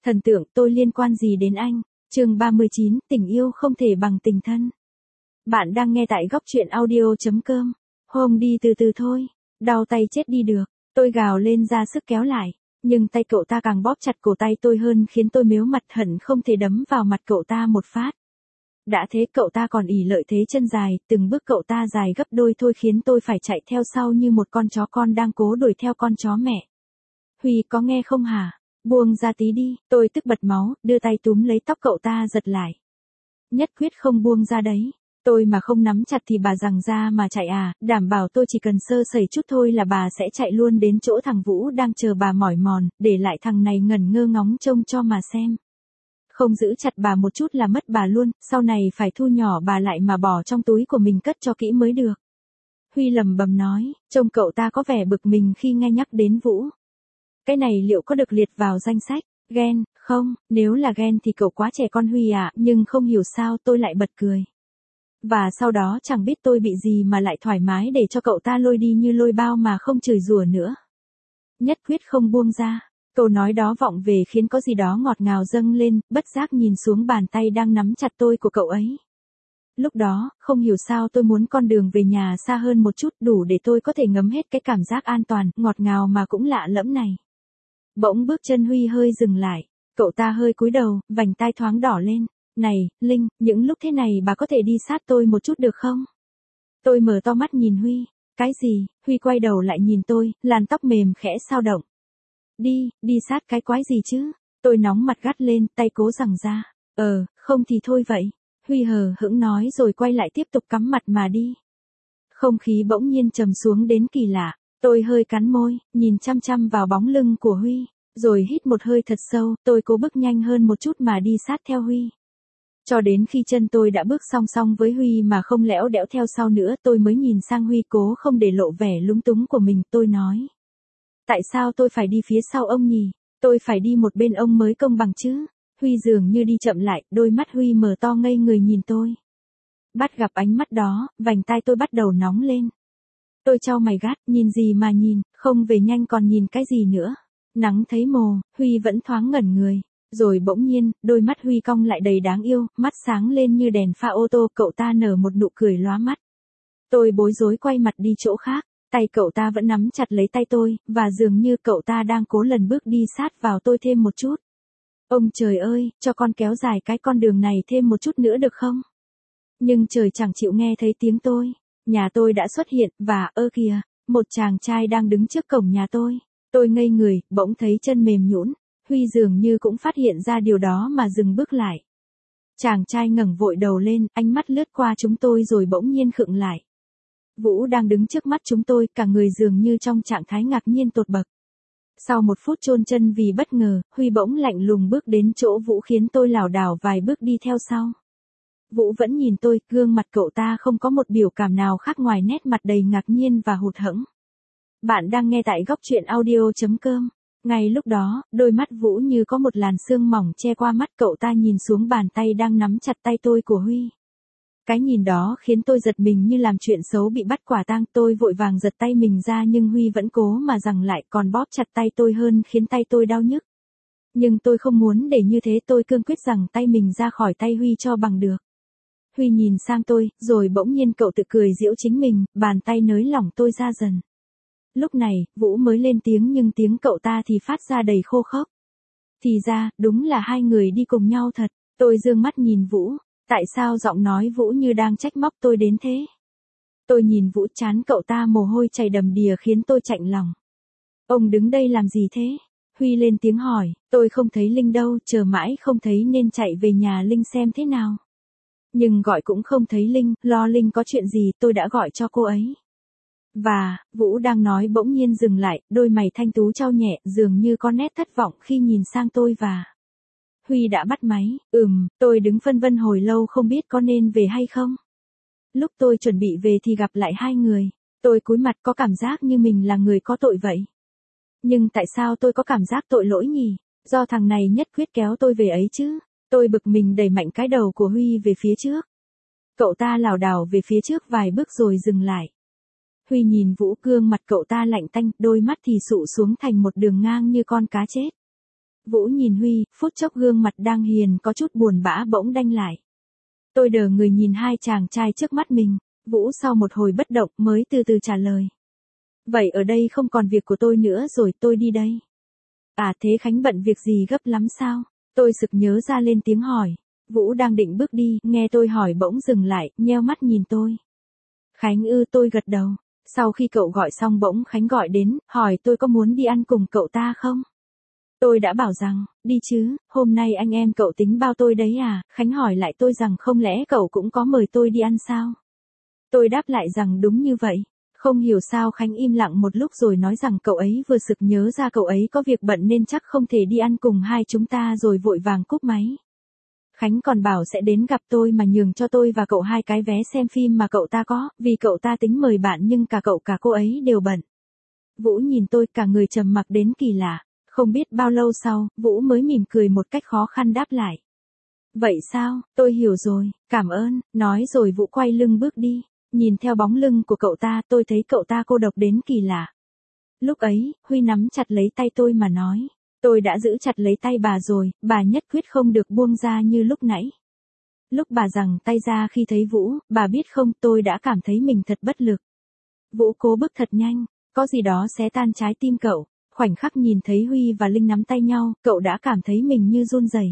Thần tượng, tôi liên quan gì đến anh? Chương 39, tình yêu không thể bằng tình thân. Bạn đang nghe tại góc truyện audio.com. Hôm đi từ từ thôi, đau tay chết đi được. Tôi gào lên ra sức kéo lại, nhưng tay cậu ta càng bóp chặt cổ tay tôi hơn khiến tôi mếu mặt hận không thể đấm vào mặt cậu ta một phát. Đã thế cậu ta còn ỷ lợi thế chân dài, từng bước cậu ta dài gấp đôi thôi khiến tôi phải chạy theo sau như một con chó con đang cố đuổi theo con chó mẹ. Huy có nghe không hả? Buông ra tí đi, tôi tức bật máu, đưa tay túm lấy tóc cậu ta giật lại. Nhất quyết không buông ra đấy. Tôi mà không nắm chặt thì bà giằng ra mà chạy à, đảm bảo tôi chỉ cần sơ sẩy chút thôi là bà sẽ chạy luôn đến chỗ thằng Vũ đang chờ bà mỏi mòn, để lại thằng này ngẩn ngơ ngóng trông cho mà xem. Không giữ chặt bà một chút là mất bà luôn, sau này phải thu nhỏ bà lại mà bỏ trong túi của mình cất cho kỹ mới được. Huy lầm bầm nói, trông cậu ta có vẻ bực mình khi nghe nhắc đến Vũ. Cái này liệu có được liệt vào danh sách ghen không? Nếu là ghen thì cậu quá trẻ con Huy ạ, nhưng không hiểu sao tôi lại bật cười. Và sau đó chẳng biết tôi bị gì mà lại thoải mái để cho cậu ta lôi đi như lôi bao mà không chửi rủa nữa. Nhất quyết không buông ra. Câu nói đó vọng về khiến có gì đó ngọt ngào dâng lên, bất giác nhìn xuống bàn tay đang nắm chặt tôi của cậu ấy. Lúc đó, không hiểu sao tôi muốn con đường về nhà xa hơn một chút đủ để tôi có thể ngấm hết cái cảm giác an toàn, ngọt ngào mà cũng lạ lẫm này. Bỗng bước chân Huy hơi dừng lại, cậu ta hơi cúi đầu, vành tai thoáng đỏ lên. Này, Linh, những lúc thế này bà có thể đi sát tôi một chút được không? Tôi mở to mắt nhìn Huy. Cái gì? Huy quay đầu lại nhìn tôi, làn tóc mềm khẽ xao động. Đi sát cái quái gì chứ? Tôi nóng mặt gắt lên, tay cố giằng ra. Không thì thôi vậy. Huy hờ hững nói rồi quay lại tiếp tục cắm mặt mà đi. Không khí bỗng nhiên trầm xuống đến kỳ lạ. Tôi hơi cắn môi, nhìn chăm chăm vào bóng lưng của Huy. Rồi hít một hơi thật sâu, tôi cố bước nhanh hơn một chút mà đi sát theo Huy. Cho đến khi chân tôi đã bước song song với Huy mà không lẽo đẽo theo sau nữa tôi mới nhìn sang Huy cố không để lộ vẻ lúng túng của mình. Tôi nói. Tại sao tôi phải đi phía sau ông nhỉ? Tôi phải đi một bên ông mới công bằng chứ? Huy dường như đi chậm lại, đôi mắt Huy mở to ngây người nhìn tôi. Bắt gặp ánh mắt đó, vành tai tôi bắt đầu nóng lên. Tôi chau mày gắt, nhìn gì mà nhìn, không về nhanh còn nhìn cái gì nữa. Nắng thấy mồ, Huy vẫn thoáng ngẩn người. Rồi bỗng nhiên, đôi mắt Huy cong lại đầy đáng yêu, mắt sáng lên như đèn pha ô tô, cậu ta nở một nụ cười lóa mắt. Tôi bối rối quay mặt đi chỗ khác, tay cậu ta vẫn nắm chặt lấy tay tôi, và dường như cậu ta đang cố lần bước đi sát vào tôi thêm một chút. Ông trời ơi, cho con kéo dài cái con đường này thêm một chút nữa được không? Nhưng trời chẳng chịu nghe thấy tiếng tôi. Nhà tôi đã xuất hiện, và kìa, một chàng trai đang đứng trước cổng nhà tôi. Tôi ngây người, bỗng thấy chân mềm nhũn. Huy dường như cũng phát hiện ra điều đó mà dừng bước lại. Chàng trai ngẩng vội đầu lên, ánh mắt lướt qua chúng tôi rồi bỗng nhiên khựng lại. Vũ đang đứng trước mắt chúng tôi, cả người dường như trong trạng thái ngạc nhiên tột bậc. Sau một phút chôn chân vì bất ngờ, Huy bỗng lạnh lùng bước đến chỗ Vũ khiến tôi lảo đảo vài bước đi theo sau. Vũ vẫn nhìn tôi, gương mặt cậu ta không có một biểu cảm nào khác ngoài nét mặt đầy ngạc nhiên và hụt hẫng. Bạn đang nghe tại góc truyện audio.com. Ngay lúc đó, đôi mắt Vũ như có một làn sương mỏng che qua mắt cậu ta nhìn xuống bàn tay đang nắm chặt tay tôi của Huy. Cái nhìn đó khiến tôi giật mình như làm chuyện xấu bị bắt quả tang. Tôi vội vàng giật tay mình ra nhưng Huy vẫn cố mà giằng lại còn bóp chặt tay tôi hơn khiến tay tôi đau nhức. Nhưng tôi không muốn để như thế, tôi cương quyết giằng tay mình ra khỏi tay Huy cho bằng được. Huy nhìn sang tôi, rồi bỗng nhiên cậu tự cười giễu chính mình, bàn tay nới lỏng tôi ra dần. Lúc này, Vũ mới lên tiếng nhưng tiếng cậu ta thì phát ra đầy khô khốc. Thì ra, đúng là hai người đi cùng nhau thật. Tôi dương mắt nhìn Vũ. Tại sao giọng nói Vũ như đang trách móc tôi đến thế? Tôi nhìn Vũ, trán cậu ta mồ hôi chảy đầm đìa khiến tôi chạnh lòng. Ông đứng đây làm gì thế? Huy lên tiếng hỏi, tôi không thấy Linh đâu, chờ mãi không thấy nên chạy về nhà Linh xem thế nào. Nhưng gọi cũng không thấy Linh, lo Linh có chuyện gì tôi đã gọi cho cô ấy. Và, Vũ đang nói bỗng nhiên dừng lại, đôi mày thanh tú chau nhẹ, dường như có nét thất vọng khi nhìn sang tôi và... Huy đã bắt máy, tôi đứng phân vân hồi lâu không biết có nên về hay không. Lúc tôi chuẩn bị về thì gặp lại hai người, tôi cúi mặt có cảm giác như mình là người có tội vậy. Nhưng tại sao tôi có cảm giác tội lỗi nhỉ? Do thằng này nhất quyết kéo tôi về ấy chứ. Tôi bực mình đẩy mạnh cái đầu của Huy về phía trước. Cậu ta lảo đảo về phía trước vài bước rồi dừng lại. Huy nhìn Vũ, gương mặt cậu ta lạnh tanh, đôi mắt thì sụ xuống thành một đường ngang như con cá chết. Vũ nhìn Huy, phút chốc gương mặt đang hiền có chút buồn bã bỗng đanh lại. Tôi đờ người nhìn hai chàng trai trước mắt mình, Vũ sau một hồi bất động mới từ từ trả lời. Vậy ở đây không còn việc của tôi nữa rồi, tôi đi đây. À thế Khánh bận việc gì gấp lắm sao? Tôi sực nhớ ra lên tiếng hỏi. Vũ đang định bước đi, nghe tôi hỏi bỗng dừng lại, nheo mắt nhìn tôi. Khánh ư, tôi gật đầu. Sau khi cậu gọi xong bỗng Khánh gọi đến, hỏi tôi có muốn đi ăn cùng cậu ta không? Tôi đã bảo rằng, đi chứ, hôm nay anh em cậu tính bao tôi đấy à? Khánh hỏi lại tôi rằng không lẽ cậu cũng có mời tôi đi ăn sao? Tôi đáp lại rằng đúng như vậy. Không hiểu sao Khánh im lặng một lúc rồi nói rằng cậu ấy vừa sực nhớ ra cậu ấy có việc bận nên chắc không thể đi ăn cùng hai chúng ta rồi vội vàng cúp máy. Khánh còn bảo sẽ đến gặp tôi mà nhường cho tôi và cậu 2 cái vé xem phim mà cậu ta có, vì cậu ta tính mời bạn nhưng cả cậu cả cô ấy đều bận. Vũ nhìn tôi cả người trầm mặc đến kỳ lạ. Không biết bao lâu sau, Vũ mới mỉm cười một cách khó khăn đáp lại. Vậy sao, tôi hiểu rồi, cảm ơn, nói rồi Vũ quay lưng bước đi. Nhìn theo bóng lưng của cậu ta tôi thấy cậu ta cô độc đến kỳ lạ. Lúc ấy, Huy nắm chặt lấy tay tôi mà nói. Tôi đã giữ chặt lấy tay bà rồi, bà nhất quyết không được buông ra như lúc nãy. Lúc bà giằng tay ra khi thấy Vũ, bà biết không, tôi đã cảm thấy mình thật bất lực. Vũ cố bước thật nhanh, có gì đó xé tan trái tim cậu. Khoảnh khắc nhìn thấy Huy và Linh nắm tay nhau, cậu đã cảm thấy mình như run rẩy.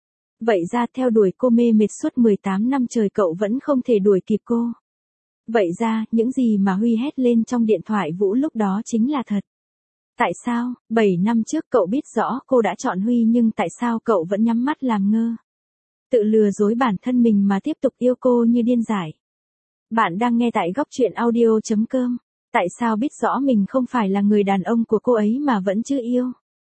Vậy ra theo đuổi cô mê mệt suốt 18 năm trời cậu vẫn không thể đuổi kịp cô. Vậy ra, những gì mà Huy hét lên trong điện thoại Vũ lúc đó chính là thật. Tại sao, 7 năm trước cậu biết rõ cô đã chọn Huy nhưng tại sao cậu vẫn nhắm mắt làm ngơ? Tự lừa dối bản thân mình mà tiếp tục yêu cô như điên dại. Bạn đang nghe tại góc truyện audio.com. Tại sao biết rõ mình không phải là người đàn ông của cô ấy mà vẫn chưa yêu?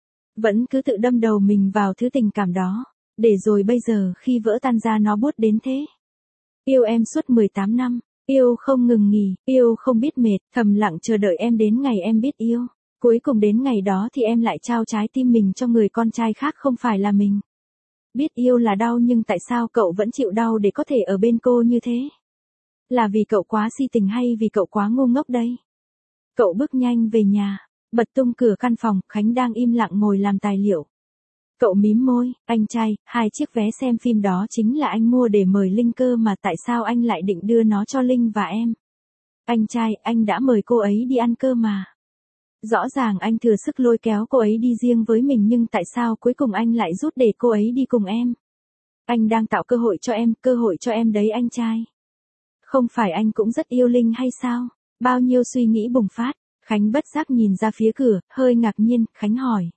Vẫn cứ tự đâm đầu mình vào thứ tình cảm đó. Để rồi bây giờ khi vỡ tan ra nó buốt đến thế. Yêu em suốt 18 năm. Yêu không ngừng nghỉ, yêu không biết mệt, thầm lặng chờ đợi em đến ngày em biết yêu. Cuối cùng đến ngày đó thì em lại trao trái tim mình cho người con trai khác không phải là mình. Biết yêu là đau nhưng tại sao cậu vẫn chịu đau để có thể ở bên cô như thế? Là vì cậu quá si tình hay vì cậu quá ngu ngốc đây? Cậu bước nhanh về nhà, bật tung cửa căn phòng, Khánh đang im lặng ngồi làm tài liệu. Cậu mím môi, anh trai, 2 chiếc vé xem phim đó chính là anh mua để mời Linh cơ mà tại sao anh lại định đưa nó cho Linh và em? Anh trai, anh đã mời cô ấy đi ăn cơ mà. Rõ ràng anh thừa sức lôi kéo cô ấy đi riêng với mình nhưng tại sao cuối cùng anh lại rút để cô ấy đi cùng em? Anh đang tạo cơ hội cho em đấy anh trai. Không phải anh cũng rất yêu Linh hay sao? Bao nhiêu suy nghĩ bùng phát, Khánh bất giác nhìn ra phía cửa, hơi ngạc nhiên, Khánh hỏi.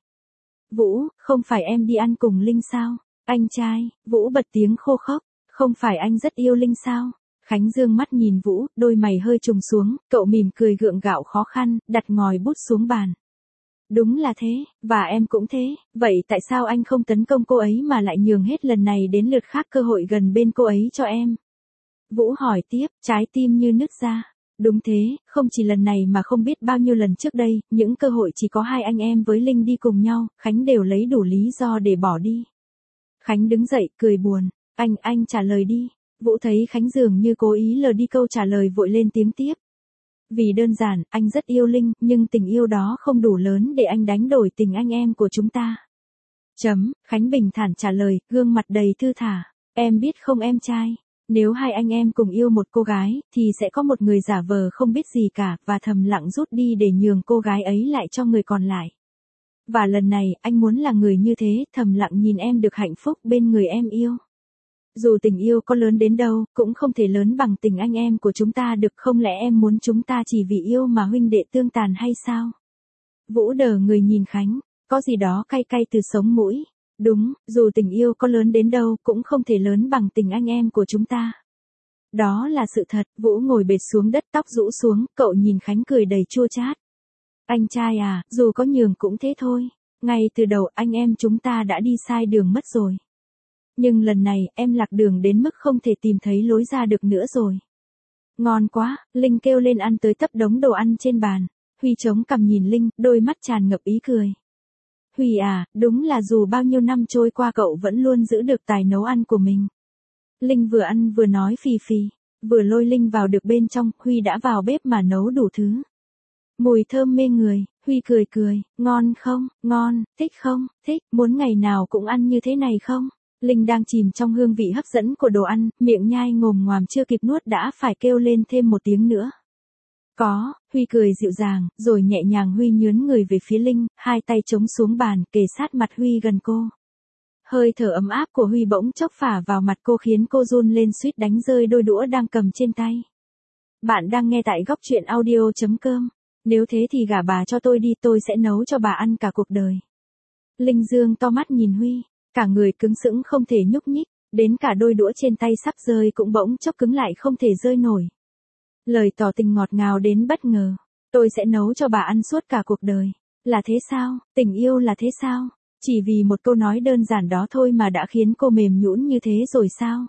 Vũ, không phải em đi ăn cùng Linh sao? Anh trai, Vũ bật tiếng khô khốc, không phải anh rất yêu Linh sao? Khánh dương mắt nhìn Vũ, đôi mày hơi trùng xuống, cậu mỉm cười gượng gạo khó khăn, đặt ngòi bút xuống bàn. Đúng là thế, và em cũng thế, vậy tại sao anh không tấn công cô ấy mà lại nhường hết lần này đến lượt khác cơ hội gần bên cô ấy cho em? Vũ hỏi tiếp, trái tim như nứt ra. Đúng thế, không chỉ lần này mà không biết bao nhiêu lần trước đây, những cơ hội chỉ có 2 anh em với Linh đi cùng nhau, Khánh đều lấy đủ lý do để bỏ đi. Khánh đứng dậy, cười buồn, anh trả lời đi. Vũ thấy Khánh dường như cố ý lờ đi câu trả lời vội lên tiếng tiếp. Vì đơn giản, anh rất yêu Linh, nhưng tình yêu đó không đủ lớn để anh đánh đổi tình anh em của chúng ta. Khánh bình thản trả lời, gương mặt đầy thư thả. Em biết không em trai? Nếu 2 anh em cùng yêu một cô gái, thì sẽ có một người giả vờ không biết gì cả, và thầm lặng rút đi để nhường cô gái ấy lại cho người còn lại. Và lần này, anh muốn là người như thế, thầm lặng nhìn em được hạnh phúc bên người em yêu. Dù tình yêu có lớn đến đâu, cũng không thể lớn bằng tình anh em của chúng ta được, không lẽ em muốn chúng ta chỉ vì yêu mà huynh đệ tương tàn hay sao? Vũ đờ người nhìn Khánh, có gì đó cay cay từ sống mũi. Đúng, dù tình yêu có lớn đến đâu, cũng không thể lớn bằng tình anh em của chúng ta. Đó là sự thật, Vũ ngồi bệt xuống đất tóc rũ xuống, cậu nhìn Khánh cười đầy chua chát. Anh trai à, dù có nhường cũng thế thôi. Ngay từ đầu anh em chúng ta đã đi sai đường mất rồi. Nhưng lần này, em lạc đường đến mức không thể tìm thấy lối ra được nữa rồi. Ngon quá, Linh kêu lên ăn tới tấp đống đồ ăn trên bàn. Huy chống cằm nhìn Linh, đôi mắt tràn ngập ý cười. Huy à, đúng là dù bao nhiêu năm trôi qua cậu vẫn luôn giữ được tài nấu ăn của mình. Linh vừa ăn vừa nói phì phì, vừa lôi Linh vào được bên trong, Huy đã vào bếp mà nấu đủ thứ. Mùi thơm mê người, Huy cười cười, ngon không, ngon, thích không, thích, muốn ngày nào cũng ăn như thế này không? Linh đang chìm trong hương vị hấp dẫn của đồ ăn, miệng nhai ngồm ngoàm chưa kịp nuốt đã phải kêu lên thêm một tiếng nữa. Có, Huy cười dịu dàng, rồi nhẹ nhàng Huy nhướn người về phía Linh, hai tay chống xuống bàn, kề sát mặt Huy gần cô. Hơi thở ấm áp của Huy bỗng chốc phả vào mặt cô khiến cô run lên suýt đánh rơi đôi đũa đang cầm trên tay. Bạn đang nghe tại góc truyện audio.com. Nếu thế thì gả bà cho tôi đi, tôi sẽ nấu cho bà ăn cả cuộc đời. Linh dương to mắt nhìn Huy, cả người cứng sững không thể nhúc nhích, đến cả đôi đũa trên tay sắp rơi cũng bỗng chốc cứng lại không thể rơi nổi. Lời tỏ tình ngọt ngào đến bất ngờ, tôi sẽ nấu cho bà ăn suốt cả cuộc đời. Là thế sao, tình yêu là thế sao? Chỉ vì một câu nói đơn giản đó thôi mà đã khiến cô mềm nhũn như thế rồi sao?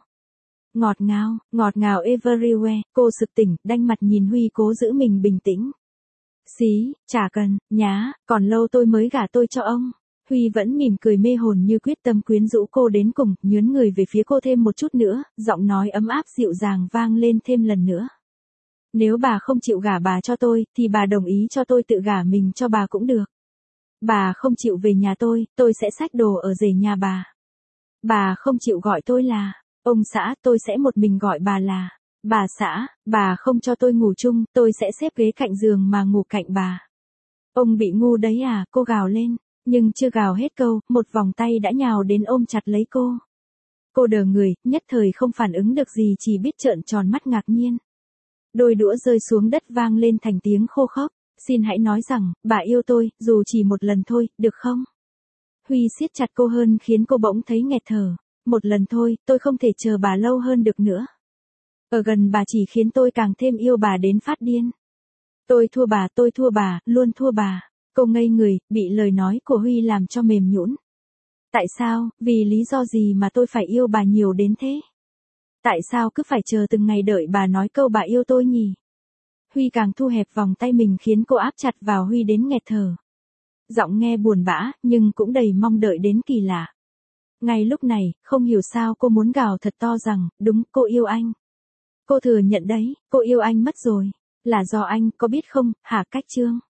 Ngọt ngào everywhere, cô sực tỉnh, đanh mặt nhìn Huy cố giữ mình bình tĩnh. Xí, chả cần, nhá, còn lâu tôi mới gả tôi cho ông. Huy vẫn mỉm cười mê hồn như quyết tâm quyến rũ cô đến cùng, nhướn người về phía cô thêm một chút nữa, giọng nói ấm áp dịu dàng vang lên thêm lần nữa. Nếu bà không chịu gả bà cho tôi, thì bà đồng ý cho tôi tự gả mình cho bà cũng được. Bà không chịu về nhà tôi sẽ xách đồ ở rể nhà bà. Bà không chịu gọi tôi là ông xã, tôi sẽ một mình gọi bà là bà xã. Bà không cho tôi ngủ chung, tôi sẽ xếp ghế cạnh giường mà ngủ cạnh bà. Ông bị ngu đấy à, cô gào lên, nhưng chưa gào hết câu, một vòng tay đã nhào đến ôm chặt lấy cô. Cô đờ người, nhất thời không phản ứng được gì, chỉ biết trợn tròn mắt ngạc nhiên. Đôi đũa rơi xuống đất vang lên thành tiếng khô khốc. Xin hãy nói rằng, bà yêu tôi, dù chỉ một lần thôi, được không? Huy siết chặt cô hơn khiến cô bỗng thấy nghẹt thở. Một lần thôi, tôi không thể chờ bà lâu hơn được nữa. Ở gần bà chỉ khiến tôi càng thêm yêu bà đến phát điên. Tôi thua bà, luôn thua bà. Cô ngây người, bị lời nói của Huy làm cho mềm nhũn. Tại sao, vì lý do gì mà tôi phải yêu bà nhiều đến thế? Tại sao cứ phải chờ từng ngày đợi bà nói câu bà yêu tôi nhỉ? Huy càng thu hẹp vòng tay mình khiến cô áp chặt vào Huy đến nghẹt thở. Giọng nghe buồn bã, nhưng cũng đầy mong đợi đến kỳ lạ. Ngay lúc này, không hiểu sao cô muốn gào thật to rằng, đúng, cô yêu anh. Cô thừa nhận đấy, cô yêu anh mất rồi. Là do anh, có biết không, hả Cách Trương?